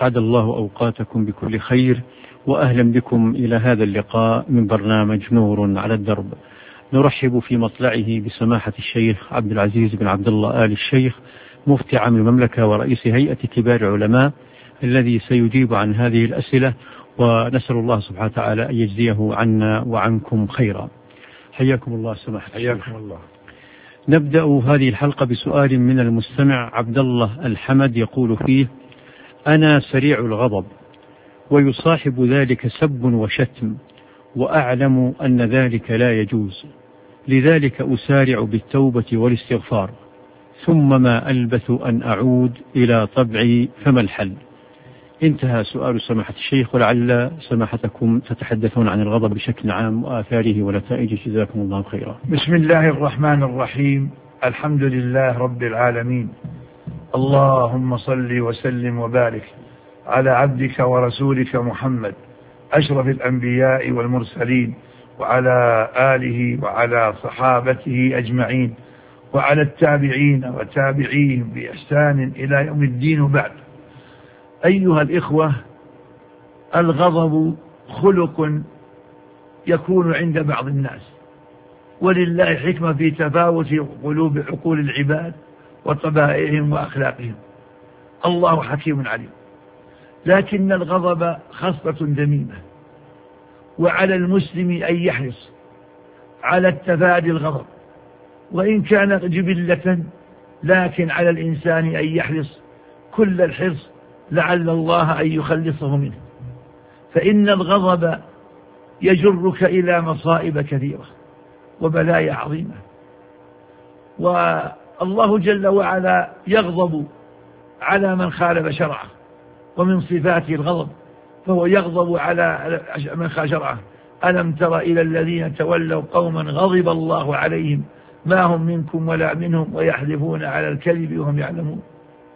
أسعد الله أوقاتكم بكل خير، وأهلا بكم إلى هذا اللقاء من برنامج نور على الدرب. نرحب في مطلعه بسماحة الشيخ عبد العزيز بن عبد الله آل الشيخ مفتي عام المملكة ورئيس هيئة كبار علماء، الذي سيجيب عن هذه الأسئلة، ونسأل الله سبحانه وتعالى أن يجزيه عنا وعنكم خيرا. حياكم الله سماحة الشيخ. حياكم الله. نبدأ هذه الحلقة بسؤال من المستمع عبد الله الحمد، يقول فيه: أنا سريع الغضب ويصاحب ذلك سب وشتم، وأعلم أن ذلك لا يجوز، لذلك أسارع بالتوبة والاستغفار، ثم ما ألبث أن أعود إلى طبعي، فما الحل؟ انتهى سؤال سماحة الشيخ، ولعل سماحتكم تتحدثون عن الغضب بشكل عام وآثاره ونتائجه، جزاكم الله خيرا. بسم الله الرحمن الرحيم، الحمد لله رب العالمين، اللهم صل وسلم وبارك على عبدك ورسولك محمد أشرف الأنبياء والمرسلين، وعلى آله وعلى صحابته أجمعين، وعلى التابعين وتابعيهم بإحسان إلى يوم الدين. وبعد، أيها الإخوة، الغضب خلق يكون عند بعض الناس، ولله حكمة في تفاوت قلوب عقول العباد وطبائعهم وأخلاقهم، الله حكيم عليم. لكن الغضب خصلة ذميمة، وعلى المسلم أن يحرص على التفادي الغضب، وإن كان جبلة، لكن على الإنسان أن يحرص كل الحرص لعل الله أن يخلصه منه، فإن الغضب يجرك إلى مصائب كثيرة وبلايا عظيمة. والله جل وعلا يغضب على من خالف شرعه، ومن صفاته الغضب، فهو يغضب على من خالف شرعه. ألم تر إلى الذين تولوا قوما غضب الله عليهم ما هم منكم ولا منهم ويحلفون على الكذب وهم يعلمون.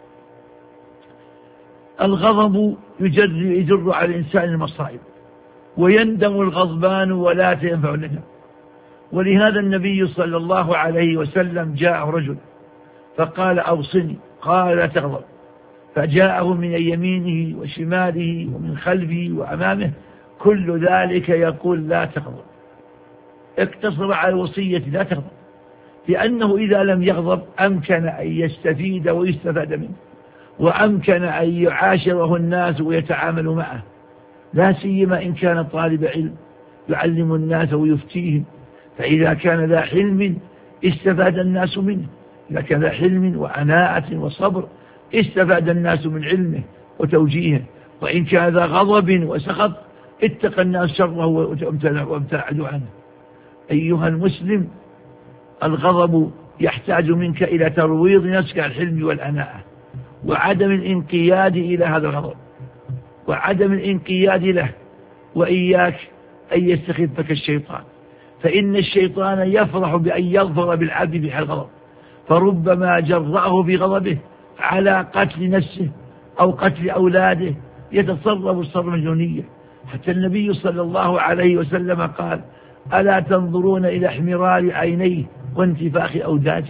الغضب يجر على الإنسان المصائب، ويندم الغضبان ولا تنفع الندم. ولهذا النبي صلى الله عليه وسلم جاء رجل فقال: أوصني. قال: لا تغضب. فجاءه من يمينه وشماله ومن خلفه وأمامه كل ذلك يقول: لا تغضب. اقتصر على الوصية لا تغضب، لأنه إذا لم يغضب أمكن أن يستفيد ويستفاد منه، وأمكن أن يعاشره الناس ويتعاملوا معه، لا سيما إن كان طالب علم يعلم الناس ويفتيهم، فإذا كان ذا حلم استفاد الناس منه، إذا كان ذا حلم وعناءة وصبر استفاد الناس من علمه وتوجيهه، وإن كان ذا غضب وسخط اتقى الناس شره وابتعدوا عنه. أيها المسلم، الغضب يحتاج منك إلى ترويض نفسك عن الحلم والأناءة، وعدم الانقياد إلى هذا الغضب، وعدم الانقياد له، وإياك أن يستخفك الشيطان، فإن الشيطان يفرح بأن يظفر بالعبد بحال الغضب، فربما جرأه بغضبه على قتل نفسه أو قتل أولاده، يتصرف الصرف الجنونية. حتى النبي صلى الله عليه وسلم قال: ألا تنظرون إلى احمرار عينيه وانتفاخ أوداجه؟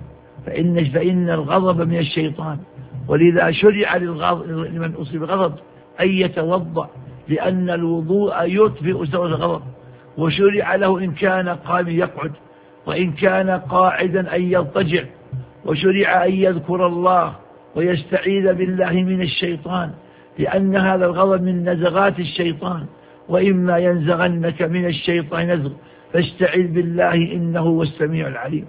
فإن الغضب من الشيطان، ولذا شرع لمن أصيب غضب أن يتوضأ، لأن الوضوء يطفئ سوء الغضب، وشرع له إن كان قائما يقعد، وإن كان قاعدا أن يضطجع، وشرع أن يذكر الله ويستعيذ بالله من الشيطان، لأن هذا الغضب من نزغات الشيطان، وإما ينزغنك من الشيطان نزغ فاستعذ بالله إنه هو السميع العليم.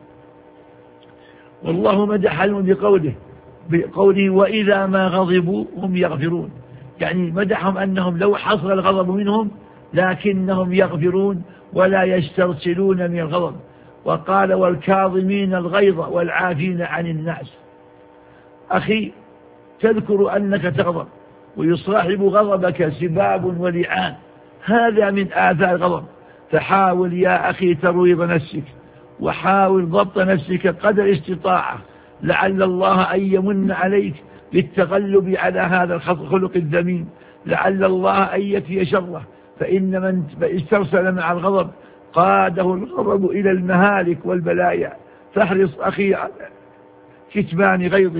والله مدحهم بقوله: وإذا ما غضبوا هم يغفرون، يعني مدحهم أنهم لو حصل الغضب منهم لكنهم يغفرون ولا يسترسلون من الغضب. وقال: والكاظمين الغيظ والعافين عن الناس. أخي، تذكر أنك تغضب ويصاحب غضبك سباب ولعان، هذا من آثار الغضب، فحاول يا أخي ترويض نفسك، وحاول ضبط نفسك قدر الاستطاعة، لعل الله أن يمن عليك بالتغلب على هذا الخلق الذميم، لعل الله أن يكفي شره، فإن من استرسل مع الغضب قاده الغضب إلى المهالك والبلايا. فاحرص أخي على كتمان غيظك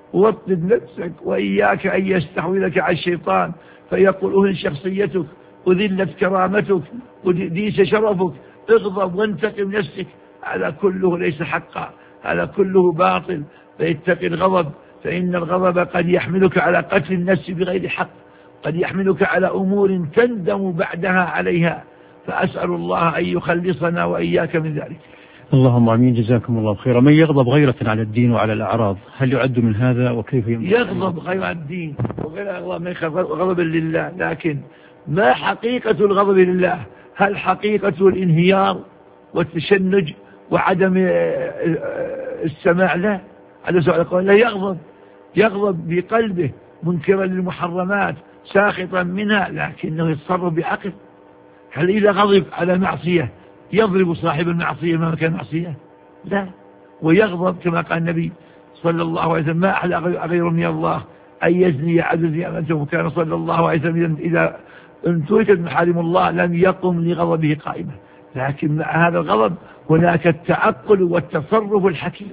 ووطد نفسك، وإياك أن يستحوذك على الشيطان فيقول أهل شخصيتك، أذلت كرامتك، وديس شرفك، اغضب وانتقم نفسك. هذا كله ليس حقا، هذا كله باطل. فاتق الغضب، فإن الغضب قد يحملك على قتل النفس بغير حق، قد يحملك على أمور تندم بعدها عليها. فأسأل الله أن يخلصنا وإياك من ذلك. اللهم امين، جزاكم الله خيرا. من يغضب غيرة على الدين وعلى الأعراض هل يعد من هذا، وكيف يغضب غير الدين وغير غضب لله؟ لكن ما حقيقة الغضب لله؟ هل حقيقة الانهيار والتشنج وعدم السماع؟ لا، على سؤال القول لا، يغضب بقلبه منكرا للمحرمات ساخطا منها، لكنه يتصرف بعقل. هل إذا غضب على معصية يضرب صاحب المعصية ما كان معصية؟ لا. ويغضب كما قال النبي صلى الله عليه وسلم: ما أحلى غير من الله أن يزني عبد أنته. كان صلى الله عليه وسلم إذا انتهكت محارم الله لم يقم لغضبه قائمة. لكن مع هذا الغضب هناك التعقل والتصرف الحكيم.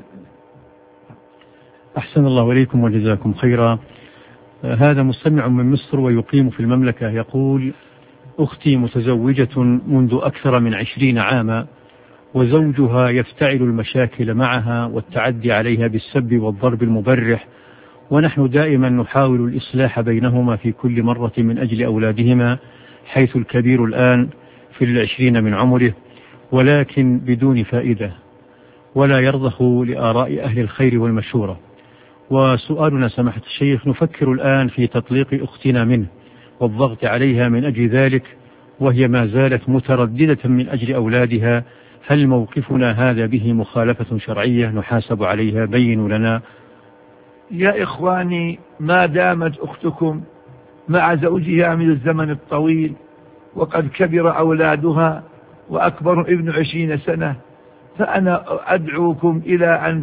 أحسن الله إليكم وجزاكم خيرا. هذا مستمع من مصر ويقيم في المملكة يقول: أختي متزوجة منذ أكثر من 20 عاما، وزوجها يفتعل المشاكل معها والتعدي عليها بالسب والضرب المبرح، ونحن دائما نحاول الإصلاح بينهما في كل مرة من أجل أولادهما، حيث الكبير الآن في 20 من عمره، ولكن بدون فائدة، ولا يرضخ لآراء أهل الخير والمشورة. وسؤالنا سماحة الشيخ: نفكر الآن في تطليق أختنا منه والضغط عليها من أجل ذلك، وهي ما زالت مترددة من أجل أولادها. هل موقفنا هذا به مخالفة شرعية نحاسب عليها؟ بينوا لنا. يا إخواني، ما دامت أختكم مع زوجها من الزمن الطويل وقد كبر أولادها وأكبر ابن 20 سنة، فأنا أدعوكم إلى أن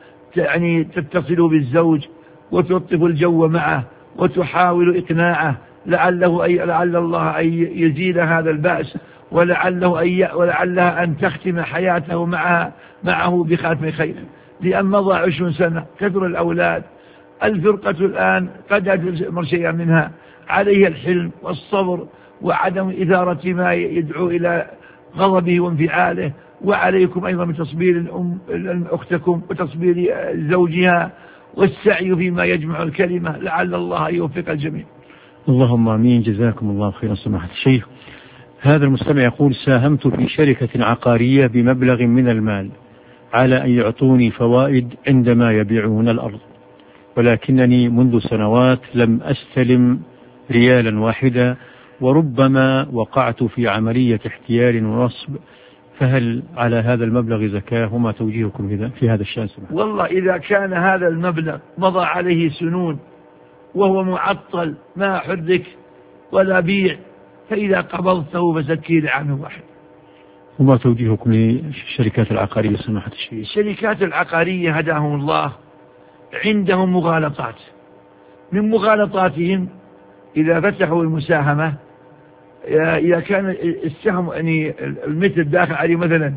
تتصلوا بالزوج وتلطفوا الجو معه وتحاولوا إقناعه، لعل الله أن يزيل هذا البأس، ولعلها أن تختم حياته معه بخاتم خير. لأن مضى 20 سنة، كثر الأولاد، الفرقة الآن قد أمر شيئا منها، عليه الحلم والصبر وعدم إثارة ما يدعو إلى غضبه وانفعاله. وعليكم أيضا من تصبير أختكم وتصبير زوجها والسعي فيما يجمع الكلمة، لعل الله يوفق الجميع. اللهم آمين، جزاكم الله خيرا سماحة الشيخ. هذا المستمع يقول: ساهمت في شركة عقارية بمبلغ من المال على أن يعطوني فوائد عندما يبيعون الأرض، ولكنني منذ سنوات لم أستلم ريالا واحدا، وربما وقعت في عملية احتيال ونصب. فهل على هذا المبلغ زكاة؟ وما توجيهكم في هذا الشأن سماحة؟ والله إذا كان هذا المبلغ مضى عليه سنون وهو معطل ما حرك ولا بيع، فإذا قبضته فزكي لعام واحد. وما توجيهكم للشركات العقارية سماحة الشيخ؟ الشركات العقارية هداهم الله عندهم مغالطات. من مغالطاتهم إذا فتحوا المساهمة، إذا كان السهم يعني المتر داخل عليه مثلا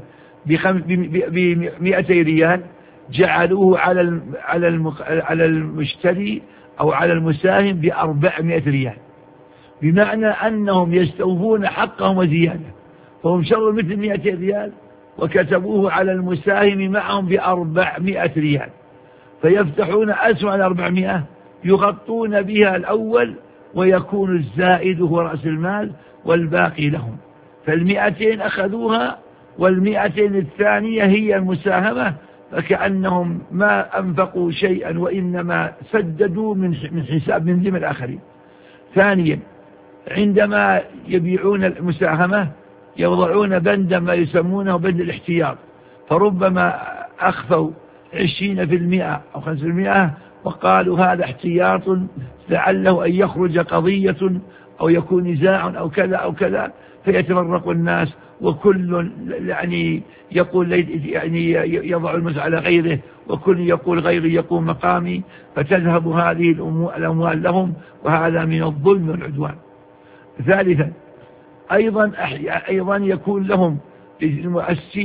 ب200 ريال، جعلوه على المشتري أو على المساهم ب400 ريال، بمعنى أنهم يستوفون حقهم وزيادة. فهم شروا مثل 200 ريال وكتبوه على المساهم معهم ب400 ريال، فيفتحون أسهم على 400 يغطون بها الأول، ويكون الزائد هو رأس المال والباقي لهم. ف200 أخذوها، وال200 الثانية هي المساهمة، فكأنهم ما أنفقوا شيئا وإنما سددوا من حساب من ذمة الآخرين. ثانيا، عندما يبيعون المساهمة يوضعون بندا ما يسمونه بند الاحتياط، فربما أخفوا 20% أو 5%، وقالوا هذا احتياط لعله أن يخرج قضية أو يكون نزاع أو كذا أو كذا، فيتفرق الناس، وكل يعني يقول يعني يضع المسألة على غيره، وكل يقول غيري يقوم مقامي، فتذهب هذه الأموال لهم، وهذا من الظلم والعدوان. ثالثا، أيضا يكون لهم المؤسسين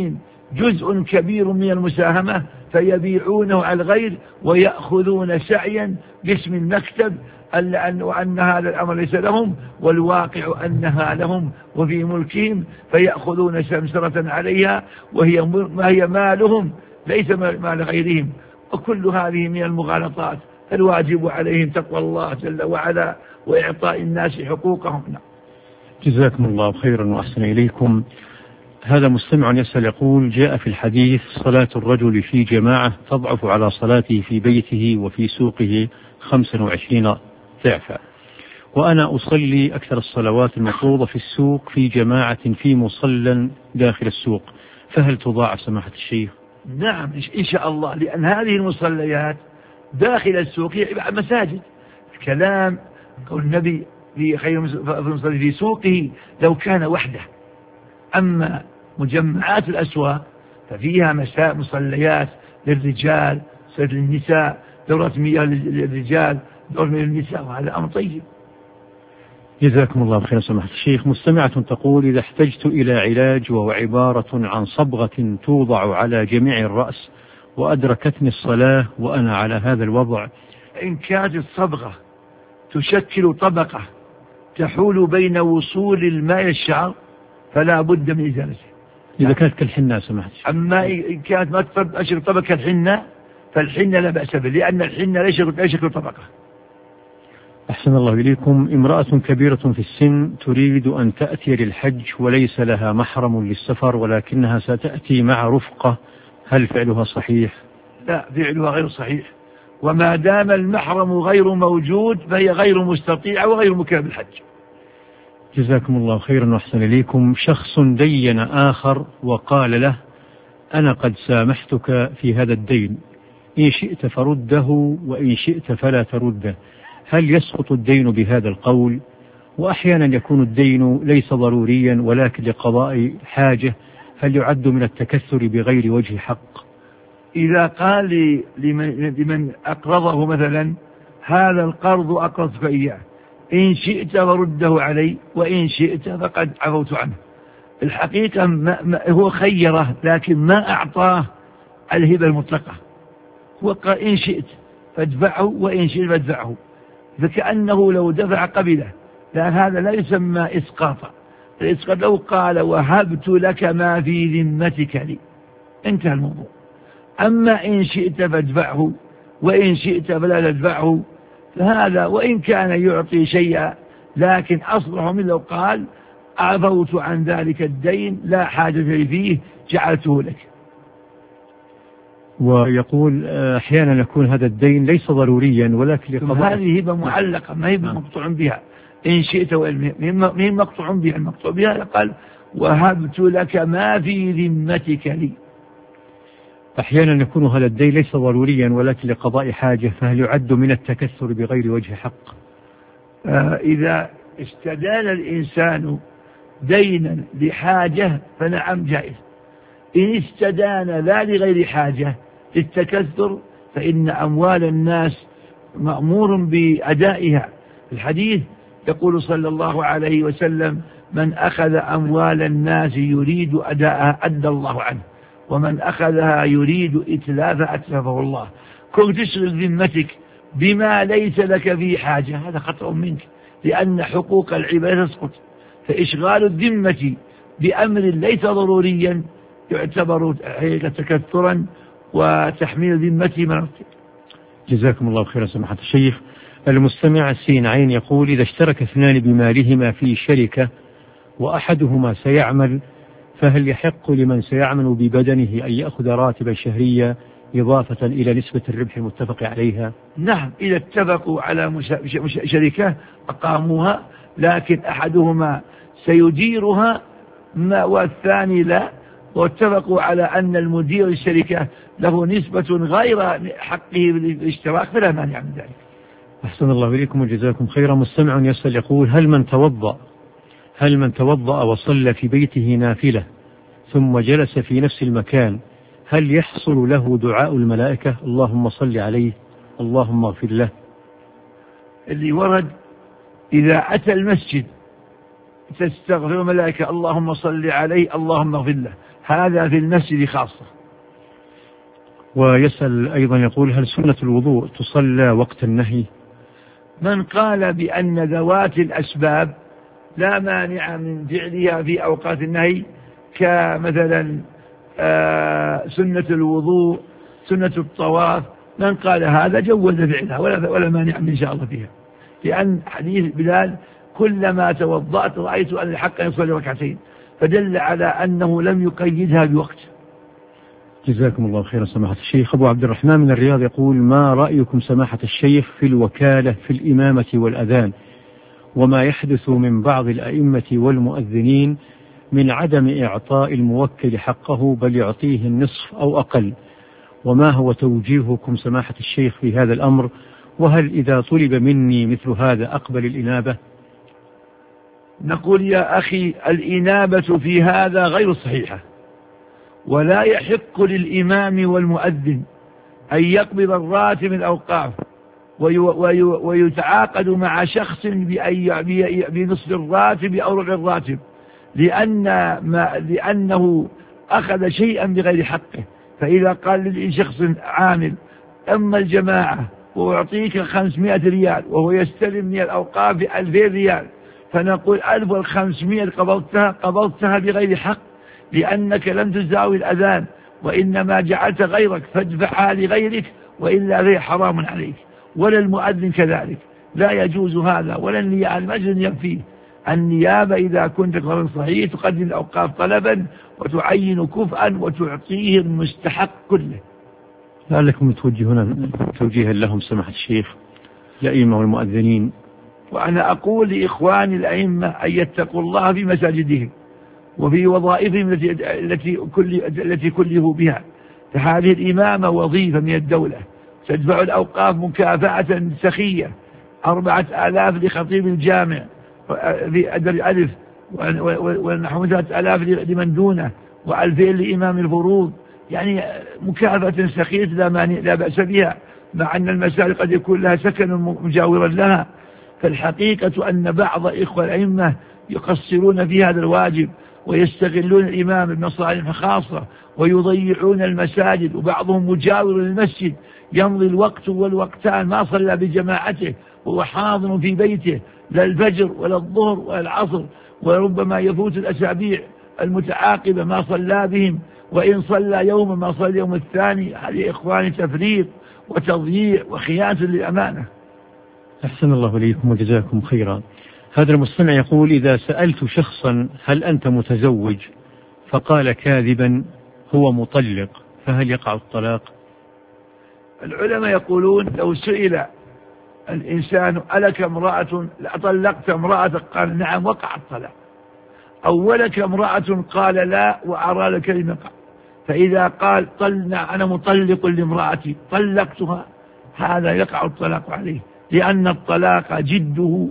جزء كبير من المساهمة فيبيعونه على الغير ويأخذون سعيا باسم المكتب وأن هذا الأمر ليس لهم، والواقع أنها لهم وفي ملكهم، فيأخذون سمسرة عليها وهي مالهم ليس مال غيرهم. وكل هذه من المغالطات. الواجب عليهم تقوى الله جل وعلا وإعطاء الناس حقوقهم. جزاكم الله خيرا وأحسن إليكم. هذا مستمع يسأل يقول: جاء في الحديث صلاة الرجل في جماعة تضعف على صلاته في بيته وفي سوقه 25 ضعفا، وأنا أصلي أكثر الصلوات المفروضة في السوق في جماعة في مصلى داخل السوق، فهل تضاعف سماحة الشيخ؟ نعم إن شاء الله، لأن هذه المصليات داخل السوق هي مساجد. الكلام قول النبي في خير المصلي في سوقه لو كان وحده. أما مجمعات الأسواق ففيها مصليات للرجال، للنساء، دورة مياه للرجال، دورة مياه للنساء، وهذا أمر طيب. جزاكم الله خيرا سماحة الشيخ. مستمعة تقول: إذا احتجت إلى علاج وهو عبارة عن صبغة توضع على جميع الرأس وأدركتني الصلاة وأنا على هذا الوضع. إن كانت الصبغة تشكل طبقة تحول بين وصول الماء الشعر فلا بد من إزالته. إذا كانت كالحنة سماحة الشيخ. أما إن كانت ما تشكل طبقة الحنة فالحنة لا بأس به، لأن الحنة لا يشكل طبقة. أحسن الله إليكم. امرأة كبيرة في السن تريد أن تأتي للحج وليس لها محرم للسفر ولكنها ستأتي مع رفقة، هل فعلها صحيح؟ لا، فعلها غير صحيح، وما دام المحرم غير موجود فهي غير مستطيعة وغير مكلف بالحج. جزاكم الله خيرا وأحسن إليكم. شخص دين آخر وقال له: أنا قد سامحتك في هذا الدين، إن شئت فرده وإن شئت فلا ترده، هل يسقط الدين بهذا القول؟ وأحيانا يكون الدين ليس ضروريا ولكن لقضاء حاجة، هل يعد من التكثر بغير وجه حق؟ إذا قال لمن أقرضه مثلا: هذا القرض أقرضتك إياه، إن شئت فرده علي وإن شئت فقد عفوت عنه. الحقيقة هو خيره لكن ما أعطاه الهبة المطلقة، هو قال: إن شئت فادفعه وإن شئت فادفعه، فكأنه لو دفع قبله، لأن هذا لا يسمى إسقاطا. الإسقاط لو قال: وهبت لك ما في ذمتك لي، انتهى الموضوع. أما إن شئت فادفعه وإن شئت فلا تدفعه، فهذا وإن كان يعطي شيئا لكن أصلح من لو قال: عفوت عن ذلك الدين لا حاجة لي فيه جعلته لك. ويقول أحيانا يكون هذا الدين ليس ضروريا ولكن لقضاء. هذه هبة معلقة، ما هي مقطوع بها. إن شئت وإن مقطوع بها، المقطوع بها قال: وهبت لك ما في ذمتك لي. أحيانا يكون هذا الدين ليس ضروريا ولكن لقضاء حاجة، فهل يعد من التكثر بغير وجه حق؟ إذا استدان الإنسان دينا لحاجة فنعم جائز. إن استدان لا لغير حاجة للتكثر فإن أموال الناس مأمور بأدائها. الحديث يقول صلى الله عليه وسلم: من أخذ أموال الناس يريد أداءها أدى الله عنه، ومن أخذها يريد إتلافها أتلفه الله. كنت تشغل ذمتك بما ليس لك فيه حاجة، هذا خطأ منك، لأن حقوق العباد تسقط. فإشغال الذمة بأمر ليس ضروريا يعتبر تكثرا وتحميل ذمته مرتب. جزاكم الله خيرا سماحة الشيخ. المستمع سين عين يقول: إذا اشترك اثنان بمالهما في شركة وأحدهما سيعمل، فهل يحق لمن سيعمل ببدنه أن يأخذ راتبا شهريا إضافة إلى نسبة الربح المتفق عليها؟ نعم، إذا اتفقوا على شركة أقاموها، لكن أحدهما سيديرها والثاني لا، واتفقوا على أن المدير الشركة له نسبة غير حقه بالاشتراك، فلا مانع من ذلك. أحسن الله إليكم وجزاكم خيرا. مستمع يسأل يقول: هل من توضأ وصلى في بيته نافلة ثم جلس في نفس المكان، هل يحصل له دعاء الملائكة: اللهم صل عليه اللهم اغفر له؟ اللي ورد: إذا أتى المسجد تستغفر الملائكة: اللهم صل عليه اللهم اغفر له. هذا في المسجد خاصة. ويسأل أيضا يقول: هل سنة الوضوء تصلى وقت النهي؟ من قال بأن ذوات الأسباب لا مانع من فعلها في أوقات النهي، كمثلا سنة الوضوء، سنة الطواف، من قال هذا جوز فعلها ولا مانع من شاء الله فيها، لأن حديث بلال: كلما توضأت رأيت أن الحق يصلي ركعتين، فدل على أنه لم يقيدها بوقت. جزاكم الله خيرا سماحة الشيخ. أبو عبد الرحمن من الرياض يقول: ما رأيكم سماحة الشيخ في الوكالة في الإمامة والأذان، وما يحدث من بعض الأئمة والمؤذنين من عدم إعطاء الموكل حقه بل يعطيه النصف أو أقل، وما هو توجيهكم سماحة الشيخ في هذا الأمر؟ وهل إذا طلب مني مثل هذا أقبل الإنابة؟ نقول يا أخي: الإنابة في هذا غير صحيحة، ولا يحق للإمام والمؤذن أن يقبض الراتب من الأوقاف ويتعاقد مع شخص بنصف الراتب أو ربع الراتب، لأنه أخذ شيئا بغير حقه. فإذا قال لشخص عامل: أما الجماعة وأعطيك 500 ريال، وهو يستلم من الأوقاف 2000 ريال، فنقول 1500 قبضتها بغير حق، لأنك لم تزاوي الأذان، وإنما جعلت غيرك فادفعها لغيرك، وإلا هي حرام عليك. ولا المؤذن كذلك، لا يجوز هذا، ولا المجد يكفيه. النيابة إذا كنت قرار صحيح تقدم الأوقاف طلبا وتعين كفءا وتعطيه المستحق كله. لعلكم توجهون توجيها لهم سماحة الشيخ، الأئمة والمؤذنين. وأنا أقول لإخواني الأئمة أن يتقوا الله في مساجدهم وفي وظائفهم التي كلفوا بها، فهذه الإمامة وظيفة من الدولة، تدفع الأوقاف مكافأة سخية، 4000 لخطيب الجامع في أدر ألف، ونحو 3000 لمن دونه، و2000 لإمام الفروض، يعني مكافأة سخية لا بأس بها، مع أن المساجد قد يكون لها سكن مجاورا لها. فالحقيقة أن بعض إخوة الأئمة يقصرون في هذا الواجب، ويستغلون الإمام بمصالح خاصة، ويضيعون المساجد، وبعضهم مجاور للمسجد يمضي الوقت والوقتان ما صلى بجماعته وهو حاضر في بيته، لا الفجر ولا الظهر ولا العصر، وربما يفوت الأسابيع المتعاقبة ما صلى بهم، وإن صلى يوما ما صلى يوم الثاني. هذه إخواني تفريط وتضييع وخيانة للأمانة. أحسن الله إليكم وجزاكم خيرا. هذا المستمع يقول: إذا سألت شخصا: هل أنت متزوج؟ فقال كاذبا هو مطلق، فهل يقع الطلاق؟ العلماء يقولون: لو سئل الإنسان: ألك امرأة طلقت امرأتك؟ قال نعم، وقع الطلاق. أو ولك امرأة؟ قال لا، وأراد الكلمة يقع. فإذا قال: أنا مطلق لامرأتي طلقتها، هذا يقع الطلاق عليه، لأن الطلاق جده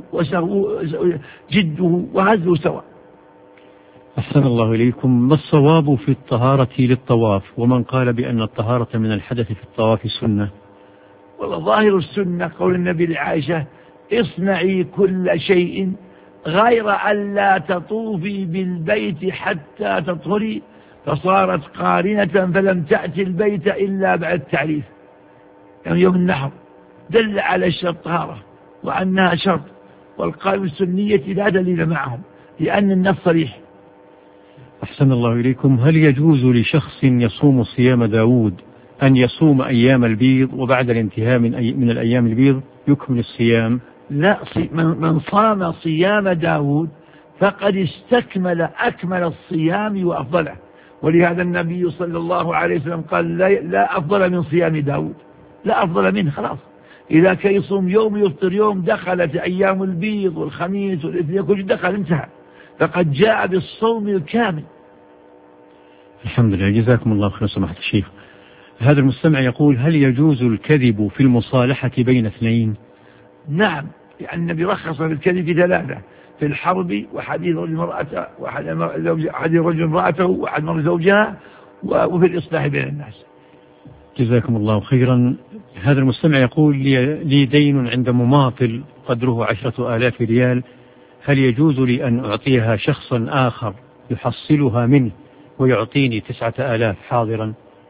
وهزه سواء. أحسن الله إليكم. ما الصواب في الطهارة للطواف، ومن قال بأن الطهارة من الحدث في الطواف سنة؟ والله ظاهر السنة قول النبي لعائشة: اصنعي كل شيء غير أن لا تطوفي بالبيت حتى تطهري، فصارت قارنة فلم تأتي البيت إلا بعد التعريف، يعني يوم النحر، دل على الشرط طهارة وأنها شرط، والقائم السنية لا دليل معهم لأن النص صريح. أحسن الله إليكم. هل يجوز لشخص يصوم صيام داود أن يصوم أيام البيض وبعد الانتهاء من الأيام البيض يكمل الصيام؟ لا، من صام صيام داود فقد استكمل أكمل الصيام وأفضله، ولهذا النبي صلى الله عليه وسلم قال: لا أفضل من صيام داود، لا أفضل منه، خلاص. إذا كان يصوم يوم يفطر يوم، دخلت أيام البيض والخميس والاثنين كل دخل، انتهى، فقد جاء بالصوم الكامل. الحمد لله، جزاكم الله خير سماحة الشيخ. هذا المستمع يقول: هل يجوز الكذب في المصالحة بين اثنين؟ نعم، لأن النبي رخص في الكذب في 3: في الحرب، وحديث رجل امرأته، وحديث رجل امرأته، وحديث مرة زوجها، وفي الإصلاح بين الناس. جزاكم الله خيرا. هذا المستمع يقول: لي دين عند مماطل قدره 10,000 ريال، هل يجوز لي أن أعطيها شخصا آخر يحصلها منه ويعطيني 9000 حاضرا؟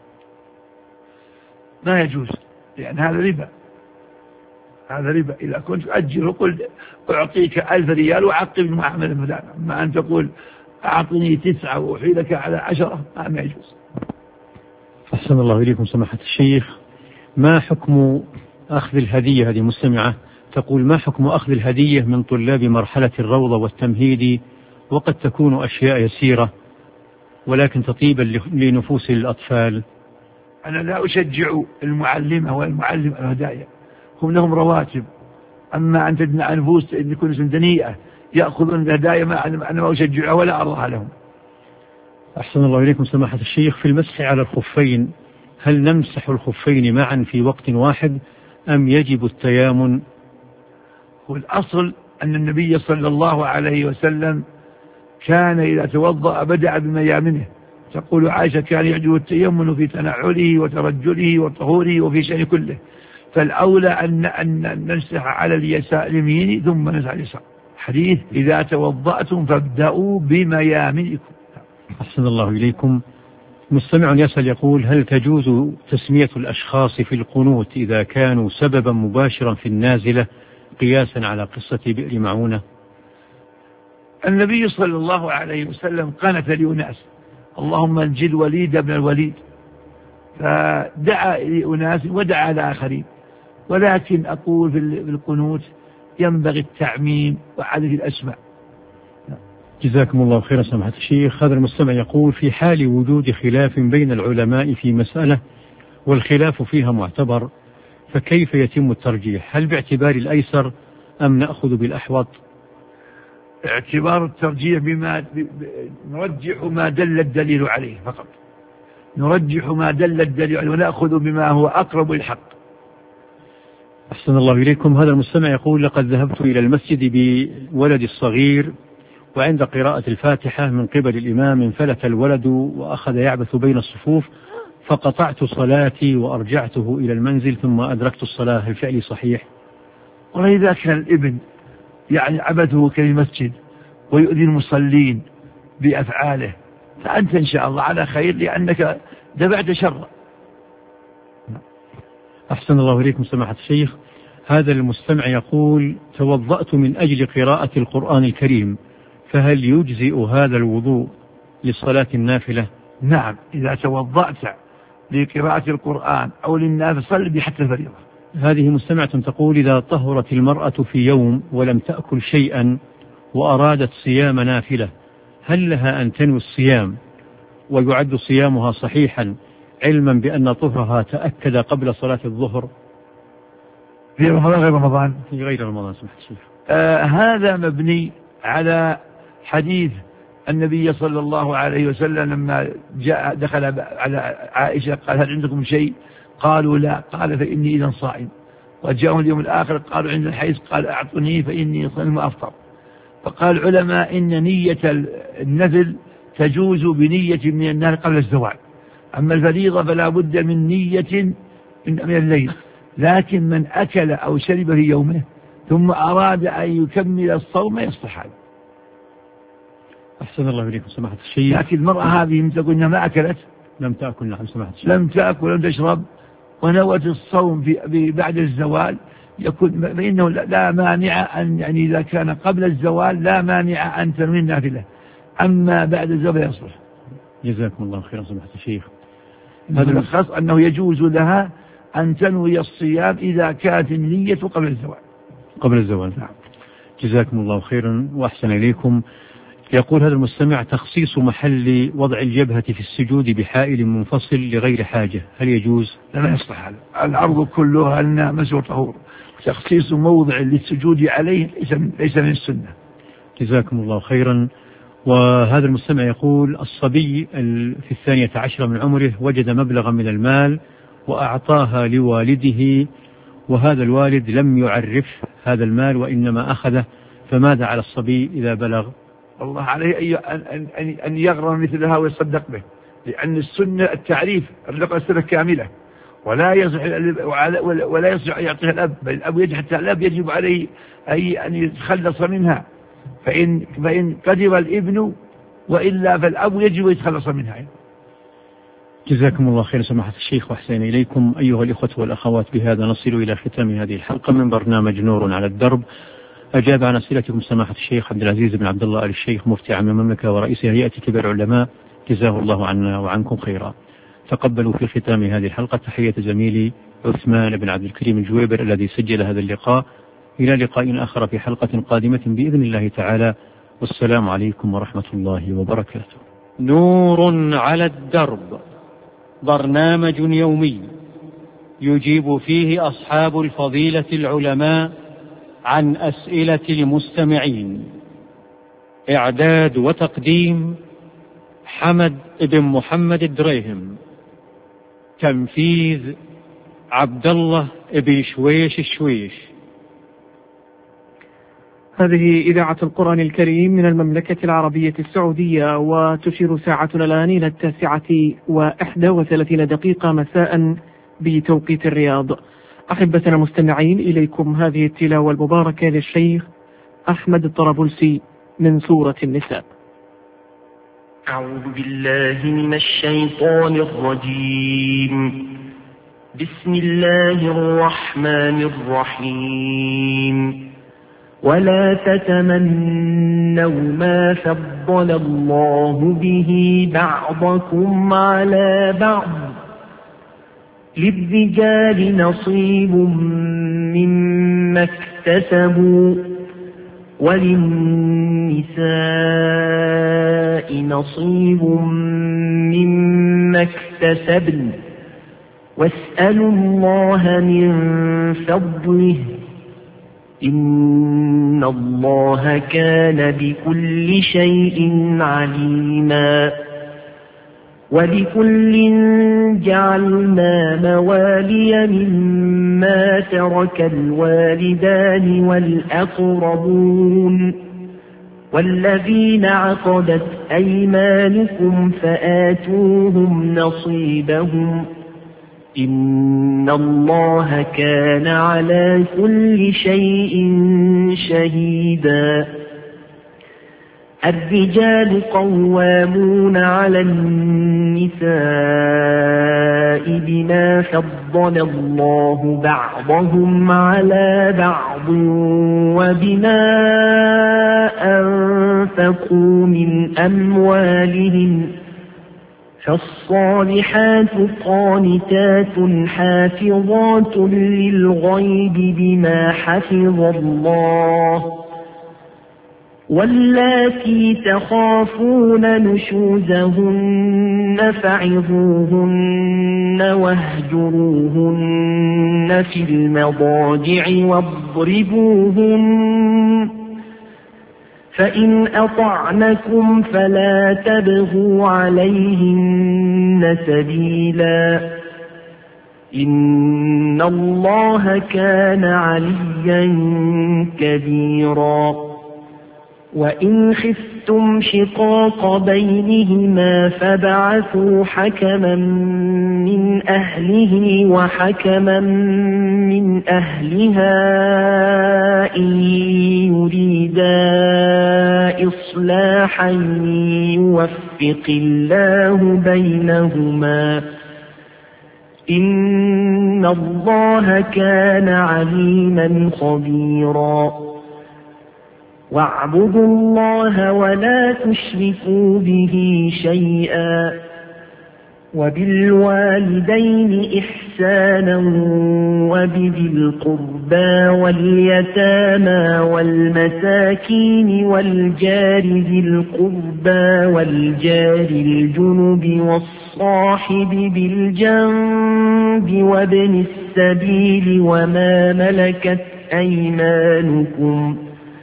ما يجوز، لأن هذا ربا، هذا ربا. إذا كنت أجل وقل أعطيك 1000 ريال وعقب المعاملة فلان، أما أن تقول أعطني 9 وأحيلك على 10، ما يجوز. أحسن الله إليكم سماحة الشيخ. ما حكم أخذ الهدية؟ هذه مستمعة تقول: ما حكم أخذ الهدية من طلاب مرحلة الروضة والتمهيدي، وقد تكون أشياء يسيرة ولكن تطيبا لنفوس الأطفال؟ أنا لا أشجع المعلمة والمعلم الهدايا، هم لهم رواتب. أما أن تدمع نفوس أن يكون دنيئة يأخذون الهدايا، أنا ما أشجعها ولا أرضها لهم. أحسن الله إليكم سماحة الشيخ. في المسح على الخفين، هل نمسح الخفين معا في وقت واحد أم يجب التيامن؟ والأصل أن النبي صلى الله عليه وسلم كان إذا توضأ بدأ بميامنه. تقول عائشة: كان يعجبه التيمن في تنعله وترجله وطهوره وفي شأن كله. فالأولى أن نمسح على اليمين ثم نمسح على اليسار. حديث: إذا توضأتم فابدأوا بميامنكم. أحسن الله إليكم. مستمع يسأل يقول: هل تجوز تسمية الأشخاص في القنوت إذا كانوا سببا مباشرا في النازلة، قياسا على قصة بئر معونة؟ النبي صلى الله عليه وسلم قنت لأناس: اللهم انجل وليد بن الوليد، فدعا لأناس ودعا لآخرين. ولكن أقول في القنوت ينبغي التعميم وعدد الأسماء. جزاكم الله خيرا سماحة الشيخ. هذا المستمع يقول: في حال وجود خلاف بين العلماء في مسألة والخلاف فيها معتبر، فكيف يتم الترجيح؟ هل باعتبار الأيسر أم نأخذ بالأحوط؟ اعتبار الترجيح نرجح ما دل الدليل عليه فقط، نرجح ما دل الدليل عليه ونأخذ بما هو أقرب للحق. أحسن الله إليكم. هذا المستمع يقول: لقد ذهبت إلى المسجد بولدي الصغير، وعند قراءة الفاتحة من قبل الإمام انفلت الولد وأخذ يعبث بين الصفوف، فقطعت صلاتي وأرجعته إلى المنزل ثم أدركت الصلاة، هل فعلي صحيح؟ وإذا كان الابن يعني عبثه كالمسجد ويؤذي المصلين بأفعاله، فأنت إن شاء الله على خير، لأنك دفعت شر. أحسن الله إليكم سماحة الشيخ. هذا المستمع يقول: توضأت من أجل قراءة القرآن الكريم، فهل يجزئ هذا الوضوء للصلاة النافلة؟ نعم، إذا توضأت لقراءة القرآن أو للنافلة صل بحتى الفريضة. هذه مستمعة تقول: إذا طهرت المرأة في يوم ولم تأكل شيئا وأرادت صيام نافلة، هل لها أن تنوي الصيام ويعد صيامها صحيحا علما بأن طهرها تأكد قبل صلاة الظهر؟ في رمضان غير رمضان؟ في غير رمضان سمحت الشيخ. هذا مبني على حديث النبي صلى الله عليه وسلم لما دخل على عائشة قال: هل عندكم شيء؟ قالوا لا. قال: فإني إذا صائم. وجاءهم اليوم الآخر قالوا: عند الحيض. قال: أعطني فإني صائم وأفطر. فقال العلماء إن نية النذل تجوز بنية من النهر قبل الزوال، أما الفريضة فلا بد من نية من الليل. لكن من أكل أو شرب في يومه ثم أراد أن يكمل الصوم يصلح هذا. أحسن الله إليكم سماحة الشيخ. لكن المرأة هذه تقول إنها ما أكلت، لم تأكل، نعم سماحة الشيخ، لم تأكل ولم تشرب ونوت الصوم بعد الزوال، يكون فإنه لا مانع أن، يعني إذا كان قبل الزوال لا مانع أن تنوي النافلة، أما بعد الزوال يصلح. جزاكم الله خيرا سماحة الشيخ. هذا الخاص أنه يجوز لها أن تنوي الصيام إذا كانت النية قبل الزوال. قبل الزوال، نعم. جزاكم الله خيرا وأحسن إليكم. يقول هذا المستمع: تخصيص محل وضع الجبهة في السجود بحائل منفصل لغير حاجة، هل يجوز؟ لا يصلح هذا. الأرض كلها النامس وطهور، تخصيص موضع للسجود عليه ليس من السنة. جزاكم الله خيرا. وهذا المستمع يقول: الصبي في 12 من عمره وجد مبلغا من المال وأعطاها لوالده، وهذا الوالد لم يعرف هذا المال وإنما أخذه، فماذا على الصبي إذا بلغ؟ الله عليه أن يغرم مثلها ويصدق به، لأن السنة التعريف السنة كاملة، ولا يصح أن يعطيها الأب، بل الأب يجب حتى الأب يجب عليه أن يتخلص منها. فإن قدر الابن وإلا فالأب يجب يتخلص منها. جزاكم الله خير سماحة الشيخ وأحسن إليكم. أيها الإخوة والأخوات، بهذا نصل إلى ختام هذه الحلقة من برنامج نور على الدرب. أجاب عن أسئلتكم سماحة الشيخ عبد العزيز بن عبد الله آل الشيخ مفتي عام المملكة ورئيس هيئة كبار العلماء، جزاه الله عنا وعنكم خيرا. تقبلوا في ختام هذه الحلقة تحية زميلي عثمان بن عبد الكريم الجويبر الذي سجل هذا اللقاء. إلى لقاء آخر في حلقة قادمة بإذن الله تعالى، والسلام عليكم ورحمة الله وبركاته. نور على الدرب، برنامج يومي يجيب فيه أصحاب الفضيلة العلماء عن أسئلة المستمعين. إعداد وتقديم حمد بن محمد الدريهم. تنفيذ عبد الله بن شويش الشويش. هذه إذاعة القرآن الكريم من المملكة العربية السعودية، وتشير ساعتنا الآن إلى 9:31 مساء بتوقيت الرياض. أحبتنا المستمعين، إليكم هذه التلاوة المباركة للشيخ أحمد الطرابلسي من سورة النساء. أعوذ بالله من الشيطان الرجيم. بسم الله الرحمن الرحيم. ولا تتمنوا ما فضل الله به بعضكم على بعض، للرجال نصيب مما اكتسبوا وللنساء نصيب مما اكتسبن، واسألوا الله من فضله إن الله كان بكل شيء عليما. ولكل جعلنا موالي مما ترك الوالدان والأقربون والذين عقدت أيمانكم فآتوهم نصيبهم إن الله كان على كل شيء شهيدا. الرجال قوامون على النساء بما فضل الله بعضهم على بعض وبما أنفقوا من أموالهم، فالصالحات قانتات حافظات للغيب بما حفظ الله، واللاتي تخافون نشوزهن فعظوهن واهجروهن في المضاجع واضربوهن، فإن أطعنكم فلا تبغوا عليهن سبيلا إن الله كان عليا كبيرا. وإن خفتم شقاق بينهما فابعثوا حكما من أهله وحكما من أهلها إن يريدا إصلاحا يوفق الله بينهما إن الله كان عليما خبيرا. واعبدوا الله ولا تشركوا به شيئا، وبالوالدين إحسانا وبذي القربى واليتامى والمساكين والجار ذي القربى والجار الجنب والصاحب بالجنب وابن السبيل وما ملكت أيمانكم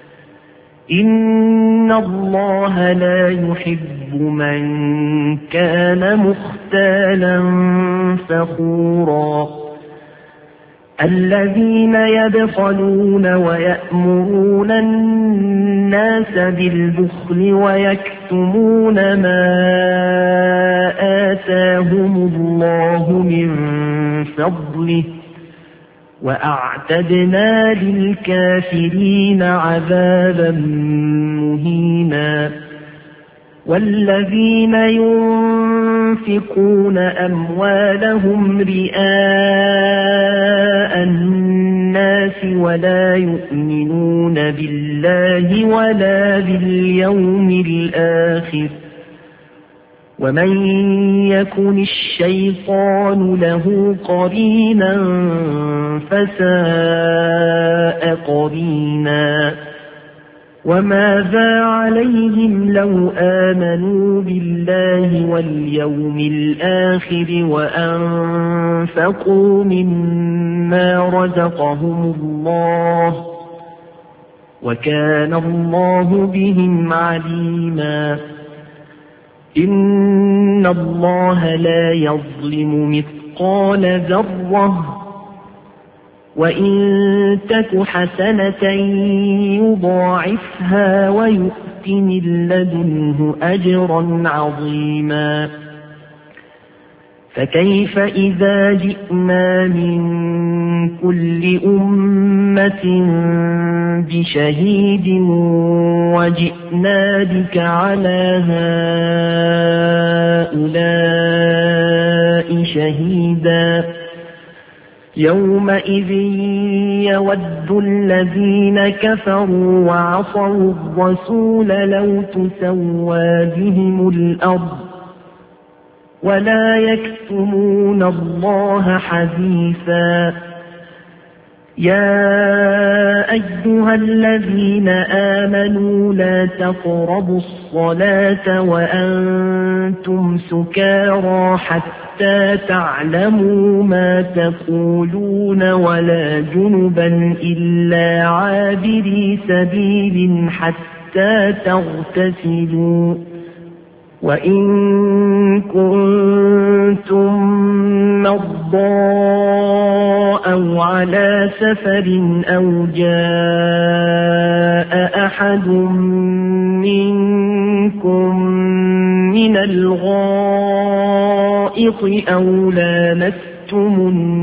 إن الله لا يحب من كان مختالا فخورا. الذين يبخلون ويأمرون الناس بالبخل ويكتمون ما آتاهم الله من فضله وأعتدنا للكافرين عذابا مهينا. والذين ينفقون أموالهم رئاء الناس ولا يؤمنون بالله ولا باليوم الآخر ومن يكن الشيطان له قرينا فساء قرينا وماذا عليهم لو آمنوا بالله واليوم الآخر وأنفقوا مما رزقهم الله وكان الله بهم عليما إن الله لا يظلم مثقال ذرة وإن تك حسنة يضاعفها ويؤت من لدنه أجرا عظيما فكيف إذا جئنا من كل أمة بشهيد وجئنا بك على هؤلاء شهيدا يومئذ يود الذين كفروا وعصوا الرسول لو تسوى بهم الأرض ولا يكتمون الله حديثا يا أيها الذين آمنوا لا تقربوا الصلاة وأنتم سكارى حتى تعلموا ما تقولون ولا جنبا إلا عابري سبيل حتى تغتسلوا وإن كنتم مرضى أو على سفر أو جاء أحد منكم من الغائط أو لامستم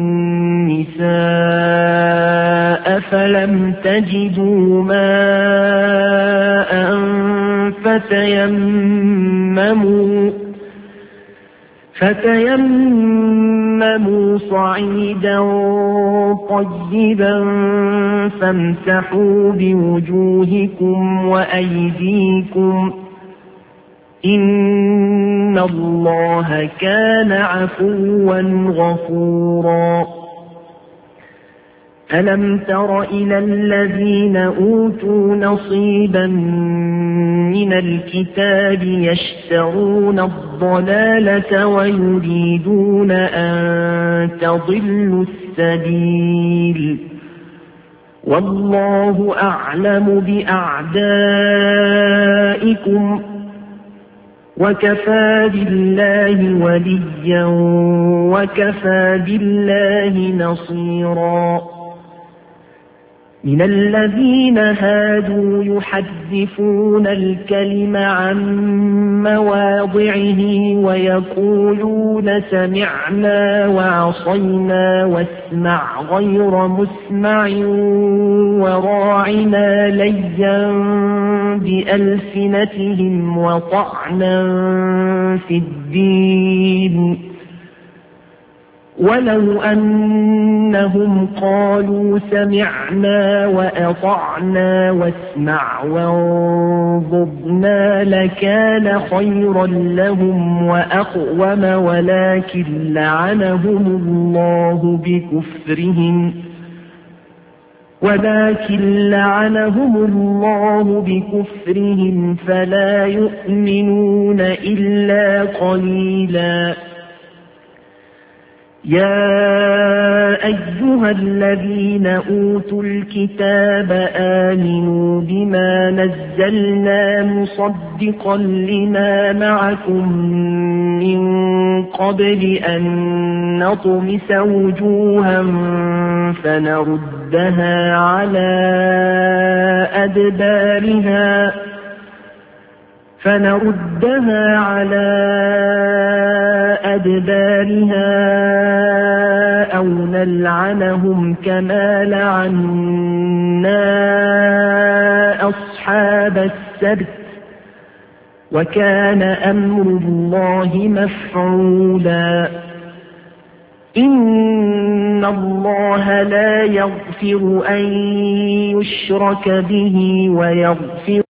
النساء فلم تجدوا ماء فتيمموا صعيدا طيبا فامسحوا بوجوهكم وأيديكم إن الله كان عفوا غفورا ألم تر إلى الذين أوتوا نصيبا من الكتاب يشترون الضلالة ويريدون أن تضلوا السبيل والله أعلم بأعدائكم وكفى بالله وليا وكفى بالله نصيرا من الذين هادوا يحرفون الكلم عن مواضعه ويقولون سمعنا وعصينا واسمع غير مسمع وراعنا ليا بألسنتهم وطعنا في الدين ولو أنهم قالوا سمعنا وأطعنا واسمع وانظرنا لكان خيرا لهم وأقوم ولكن لعنهم الله بكفرهم فلا يؤمنون إلا قليلا يا أيها الذين أوتوا الكتاب آمنوا بما نزلنا مصدقا لما معكم من قبل أن نطمس وجوها فنردها على أدبارها أو نلعنهم كما لعنا أصحاب السبت وكان أمر الله مفعولا. إن الله لا يغفر أن يشرك به ويغفر